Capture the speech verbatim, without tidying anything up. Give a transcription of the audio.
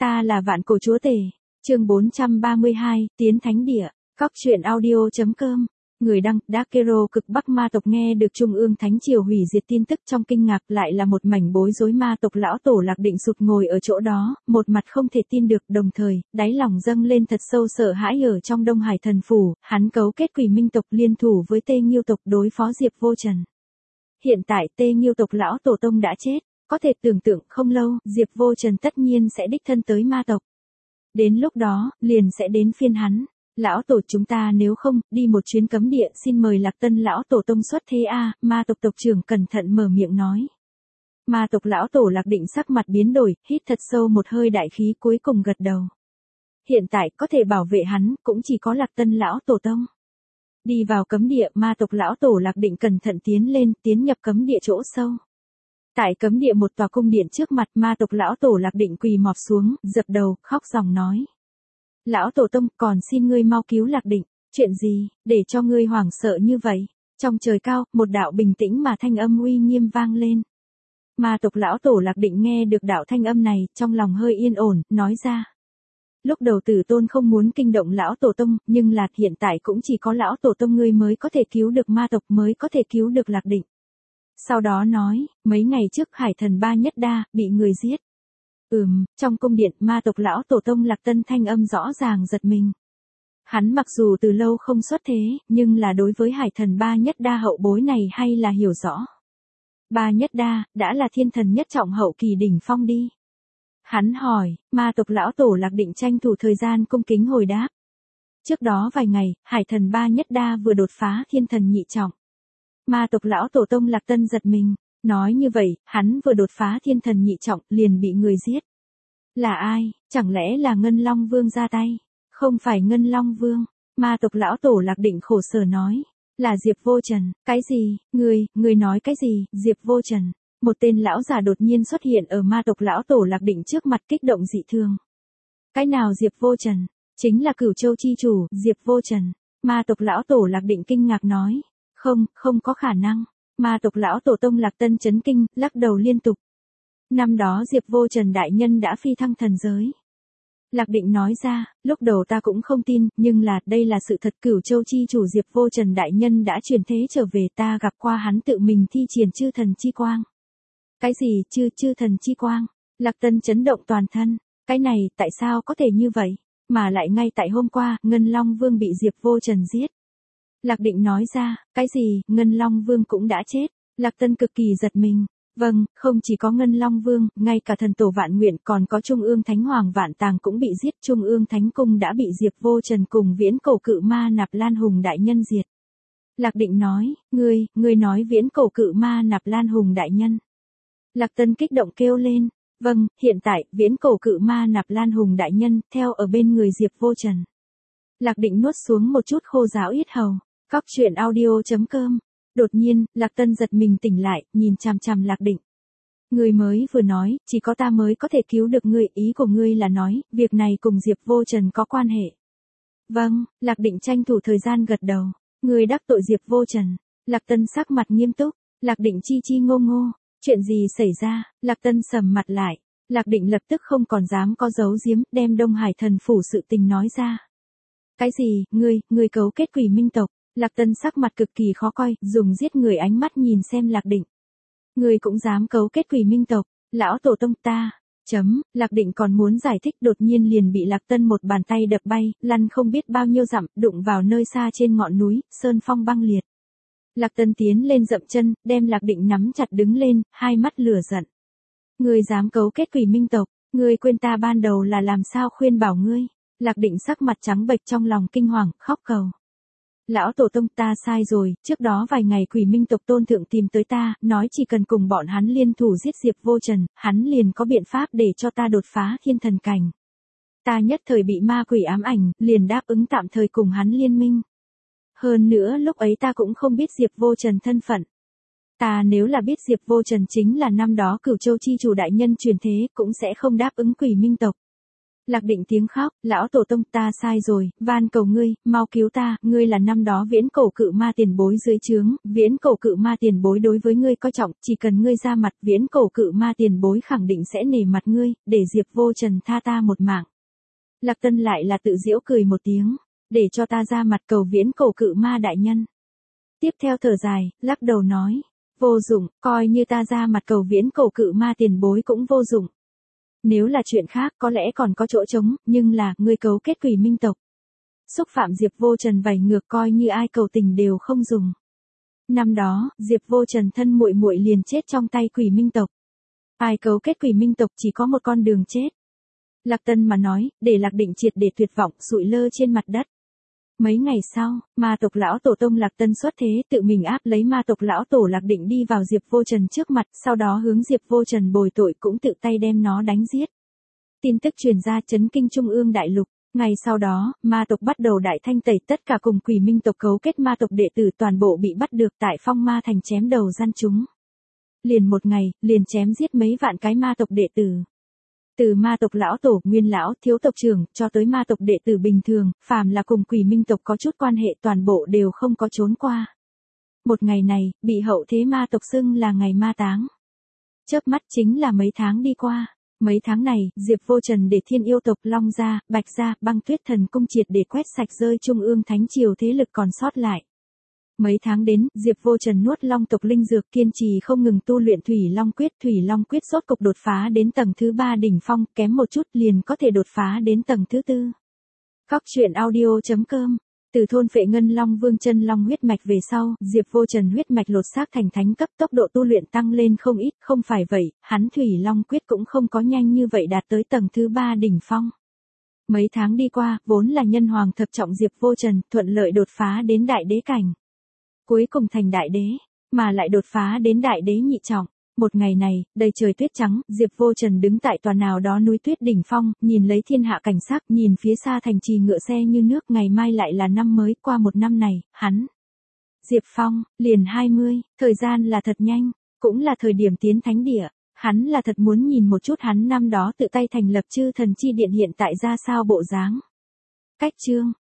Ta là Vạn Cổ Chúa Tể. Chương bốn trăm ba mươi hai, Tiến Thánh Địa. Cóc truyện audio chấm com. Người đăng, Dakero cực Bắc ma tộc nghe được Trung ương Thánh Triều hủy diệt tin tức trong kinh ngạc, lại là một mảnh bối rối. Ma tộc lão tổ Lạc Định sụt ngồi ở chỗ đó, một mặt không thể tin được, đồng thời, đáy lòng dâng lên thật sâu sợ hãi. Ở trong Đông Hải thần phủ, hắn cấu kết Quỷ Minh tộc liên thủ với Tê Nghiêu tộc đối phó Diệp Vô Trần. Hiện tại Tê Nghiêu tộc lão tổ tông đã chết, có thể tưởng tượng không lâu, Diệp Vô Trần tất nhiên sẽ đích thân tới ma tộc. Đến lúc đó, liền sẽ đến phiên hắn. Lão tổ chúng ta nếu không, đi một chuyến cấm địa, xin mời Lạc Tân lão tổ tông xuất thế a. Ma tộc tộc trưởng cẩn thận mở miệng nói. Ma tộc lão tổ Lạc Định sắc mặt biến đổi, hít thật sâu một hơi đại khí, cuối cùng gật đầu. Hiện tại có thể bảo vệ hắn, cũng chỉ có Lạc Tân lão tổ tông. Đi vào cấm địa, ma tộc lão tổ Lạc Định cẩn thận tiến lên, tiến nhập cấm địa chỗ sâu. Tại cấm địa một tòa cung điện trước mặt, ma tộc lão tổ Lạc Định quỳ mọp xuống, dập đầu, khóc ròng nói. Lão tổ tông, còn xin ngươi mau cứu Lạc Định. Chuyện gì, để cho ngươi hoảng sợ như vậy? Trong trời cao, một đạo bình tĩnh mà thanh âm uy nghiêm vang lên. Ma tộc lão tổ Lạc Định nghe được đạo thanh âm này, trong lòng hơi yên ổn, nói ra. Lúc đầu Tử Tôn không muốn kinh động lão tổ tông, nhưng là hiện tại cũng chỉ có lão tổ tông ngươi mới có thể cứu được ma tộc, mới có thể cứu được Lạc Định. Sau đó nói, mấy ngày trước Hải Thần Ba Nhất Đa, bị người giết. Ừm, trong cung điện, ma tộc lão tổ tông Lạc Tân thanh âm rõ ràng giật mình. Hắn mặc dù từ lâu không xuất thế, nhưng là đối với Hải Thần Ba Nhất Đa hậu bối này hay là hiểu rõ. Ba Nhất Đa, đã là thiên thần nhất trọng hậu kỳ đỉnh phong đi. Hắn hỏi, ma tộc lão tổ Lạc Định tranh thủ thời gian cung kính hồi đáp. Trước đó vài ngày, Hải Thần Ba Nhất Đa vừa đột phá thiên thần nhị trọng. Ma tộc lão tổ tông Lạc Tân giật mình, nói như vậy, hắn vừa đột phá thiên thần nhị trọng, liền bị người giết. Là ai, chẳng lẽ là Ngân Long Vương ra tay? Không phải Ngân Long Vương, ma tộc lão tổ Lạc Định khổ sở nói, là Diệp Vô Trần. Cái gì, người, người nói cái gì, Diệp Vô Trần? Một tên lão già đột nhiên xuất hiện ở ma tộc lão tổ Lạc Định trước mặt, kích động dị thường. Cái nào Diệp Vô Trần? Chính là Cửu Châu chi chủ, Diệp Vô Trần. Ma tộc lão tổ Lạc Định kinh ngạc nói, không, không có khả năng. Ma tộc lão tổ tông Lạc Tân chấn kinh, lắc đầu liên tục. Năm đó Diệp Vô Trần đại nhân đã phi thăng thần giới. Lạc Định nói ra, lúc đầu ta cũng không tin, nhưng là, đây là sự thật. Cửu Châu chi chủ Diệp Vô Trần đại nhân đã truyền thế trở về, ta gặp qua hắn tự mình thi triển chư thần chi quang. Cái gì, chư, chư thần chi quang? Lạc Tân chấn động toàn thân, cái này, tại sao có thể như vậy? Mà lại ngay tại hôm qua, Ngân Long Vương bị Diệp Vô Trần giết. Lạc Định nói ra, cái gì, Ngân Long Vương cũng đã chết. Lạc Tân cực kỳ giật mình. Vâng, không chỉ có Ngân Long Vương, ngay cả thần tổ Vạn Nguyện, còn có Trung ương Thánh Hoàng Vạn Tàng cũng bị giết. Trung ương Thánh Cung đã bị Diệp Vô Trần cùng Viễn Cổ Cự Ma Nạp Lan Hùng đại nhân diệt. Lạc Định nói, ngươi, ngươi nói Viễn Cổ Cự Ma Nạp Lan Hùng đại nhân. Lạc Tân kích động kêu lên, vâng, hiện tại, Viễn Cổ Cự Ma Nạp Lan Hùng đại nhân, theo ở bên người Diệp Vô Trần. Lạc Định nuốt xuống một chút khô giáo yết hầu. Cóc truyện audio chấm com. Đột nhiên, Lạc Tân giật mình tỉnh lại, nhìn chằm chằm Lạc Định. Ngươi mới vừa nói, chỉ có ta mới có thể cứu được ngươi, ý của ngươi là nói, việc này cùng Diệp Vô Trần có quan hệ. Vâng, Lạc Định tranh thủ thời gian gật đầu. Ngươi đắc tội Diệp Vô Trần. Lạc Tân sắc mặt nghiêm túc. Lạc Định chi chi ngô ngô. Chuyện gì xảy ra? Lạc Tân sầm mặt lại. Lạc Định lập tức không còn dám có giấu giếm, đem Đông Hải thần phủ sự tình nói ra. Cái gì, ngươi, ngươi cấu kết Quỷ Minh tộc? Lạc Tân sắc mặt cực kỳ khó coi, dùng giết người ánh mắt nhìn xem Lạc Định. Ngươi cũng dám cấu kết Quỷ Minh tộc, lão tổ tông ta. Chấm, Lạc Định còn muốn giải thích, đột nhiên liền bị Lạc Tân một bàn tay đập bay, lăn không biết bao nhiêu dặm, đụng vào nơi xa trên ngọn núi, sơn phong băng liệt. Lạc Tân tiến lên dậm chân, đem Lạc Định nắm chặt đứng lên, hai mắt lửa giận. Ngươi dám cấu kết Quỷ Minh tộc, ngươi quên ta ban đầu là làm sao khuyên bảo ngươi? Lạc Định sắc mặt trắng bệch, trong lòng kinh hoàng, khóc cầu. Lão tổ tông, ta sai rồi, trước đó vài ngày Quỷ Minh tộc tôn thượng tìm tới ta, nói chỉ cần cùng bọn hắn liên thủ giết Diệp Vô Trần, hắn liền có biện pháp để cho ta đột phá thiên thần cảnh. Ta nhất thời bị ma quỷ ám ảnh, liền đáp ứng tạm thời cùng hắn liên minh. Hơn nữa lúc ấy ta cũng không biết Diệp Vô Trần thân phận. Ta nếu là biết Diệp Vô Trần chính là năm đó Cửu Châu chi chủ đại nhân truyền thế, cũng sẽ không đáp ứng Quỷ Minh tộc. Lạc Định tiếng khóc, lão tổ tông ta sai rồi, van cầu ngươi, mau cứu ta, ngươi là năm đó viễn cổ cự ma tiền bối dưới trướng, viễn cổ cự ma tiền bối đối với ngươi coi trọng, chỉ cần ngươi ra mặt viễn cổ cự ma tiền bối khẳng định sẽ nể mặt ngươi, để Diệp Vô Trần tha ta một mạng. Lạc Tân lại là tự giễu cười một tiếng, để cho ta ra mặt cầu viễn cổ cự ma đại nhân. Tiếp theo thở dài, lắc đầu nói, vô dụng, coi như ta ra mặt cầu viễn cổ cự ma tiền bối cũng vô dụng. Nếu là chuyện khác có lẽ còn có chỗ trống, nhưng là, ngươi cấu kết quỷ minh tộc. Xúc phạm Diệp Vô Trần vảy ngược coi như ai cầu tình đều không dùng. Năm đó, Diệp Vô Trần thân muội muội liền chết trong tay quỷ minh tộc. Ai cấu kết quỷ minh tộc chỉ có một con đường chết. Lạc Tân mà nói, để Lạc Định triệt để tuyệt vọng, sụi lơ trên mặt đất. Mấy ngày sau, ma tộc lão tổ tông Lạc Tân xuất thế tự mình áp lấy ma tộc lão tổ Lạc Định đi vào Diệp Vô Trần trước mặt, sau đó hướng Diệp Vô Trần bồi tội cũng tự tay đem nó đánh giết. Tin tức truyền ra chấn kinh trung ương đại lục, ngày sau đó, ma tộc bắt đầu đại thanh tẩy tất cả cùng quỷ minh tộc cấu kết ma tộc đệ tử toàn bộ bị bắt được tại Phong Ma Thành chém đầu gian chúng. Liền một ngày, liền chém giết mấy vạn cái ma tộc đệ tử. Từ ma tộc lão tổ, nguyên lão, thiếu tộc trưởng, cho tới ma tộc đệ tử bình thường, phàm là cùng quỷ minh tộc có chút quan hệ toàn bộ đều không có trốn qua. Một ngày này, bị hậu thế ma tộc xưng là ngày ma táng. Chớp mắt chính là mấy tháng đi qua. Mấy tháng này, Diệp Vô Trần để thiên yêu tộc Long Gia, Bạch Gia, Băng Tuyết Thần Cung triệt để quét sạch rơi trung ương thánh triều thế lực còn sót lại. Mấy tháng đến, Diệp Vô Trần nuốt long tộc linh dược kiên trì không ngừng tu luyện Thủy Long Quyết. Thủy Long Quyết rốt cục đột phá đến tầng thứ ba đỉnh phong, kém một chút liền có thể đột phá đến tầng thứ tư. Cóc truyện audio chấm com. Từ thôn phệ ngân long vương chân long huyết mạch về sau, Diệp Vô Trần huyết mạch lột xác thành thánh cấp, tốc độ tu luyện tăng lên không ít, không phải vậy, hắn Thủy Long Quyết cũng không có nhanh như vậy đạt tới tầng thứ ba đỉnh phong. Mấy tháng đi qua, vốn là nhân hoàng thập trọng Diệp Vô Trần, thuận lợi đột phá đến đại đế cảnh. Cuối cùng thành đại đế, mà lại đột phá đến đại đế nhị trọng. Một ngày này, đầy trời tuyết trắng, Diệp Vô Trần đứng tại tòa nào đó núi tuyết đỉnh phong, nhìn lấy thiên hạ cảnh sắc, nhìn phía xa thành trì ngựa xe như nước, ngày mai lại là năm mới, qua một năm này, hắn. Diệp Phong, liền hai mươi, thời gian là thật nhanh, cũng là thời điểm tiến thánh địa, hắn là thật muốn nhìn một chút hắn năm đó tự tay thành lập chư thần chi điện hiện tại ra sao bộ dáng. Cách chương.